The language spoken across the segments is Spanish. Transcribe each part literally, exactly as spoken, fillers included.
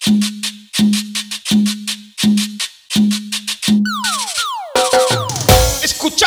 Escucha.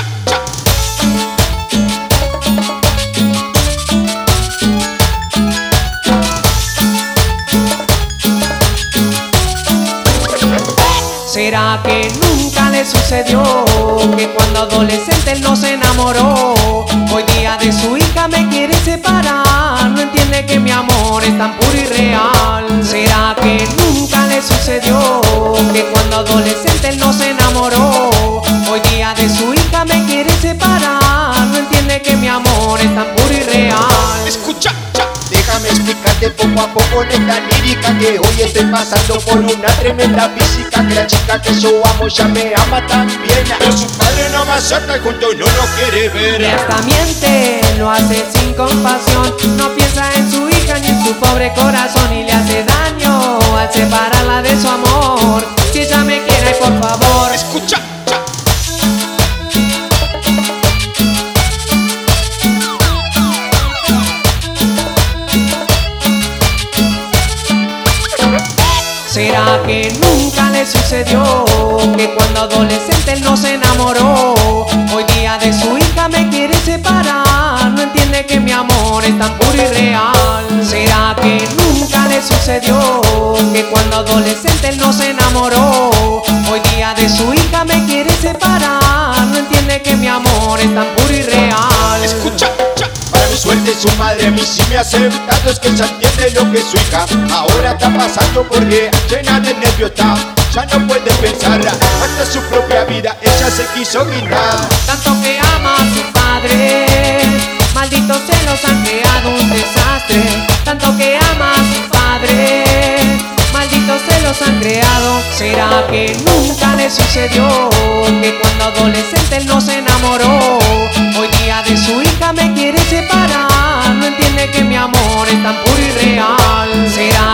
¿Será que nunca le sucedió que cuando adolescente él no se enamoró? Hoy día de su hija me quiere separar, no entiende que mi amor es tan puro y real. ¿Será que nunca le sucedió que cuando adolescente él no se enamoró? Hoy día de su hija me quiere separar, no entiende que mi amor es tan puro y real. Escucha. Déjame explicarte poco a poco neta lírica, que hoy estoy pasando por una tremenda física. Que la chica que yo amo ya me ama también, Pero su padre no me acepta y juntos no lo quiere ver. Y hasta miente, lo hace sin compasión. No piensa en su hija ni en su pobre corazón, y le hace daño al separarla de su amor. Si ella me quiere, por favor, Escucha. ¿será que nunca le sucedió que cuando adolescente él no se enamoró? Hoy día de su hija me quiere separar, no entiende que mi amor es tan puro y real. ¿Será que nunca le sucedió que cuando adolescente él no se enamoró? Hoy día de su hija me quiere separar, no entiende que mi amor es tan puro y real. Escucha. para mi suerte su madre a mí sí me ha aceptado. Es que ya entiende lo que su hija ahora está pasando, porque llena de nervios está, ya no puede pensar hasta su propia vida, ella se quiso quitar. Tanto que ama a su padre, malditos celos han creado un desastre. Tanto que ama a su padre, malditos celos han creado. ¿Será que nunca le sucedió que cuando adolescente él no se enamoró? Hoy día de su hija me quiere separar, no entiende que mi amor es tan puro y real. ¿Será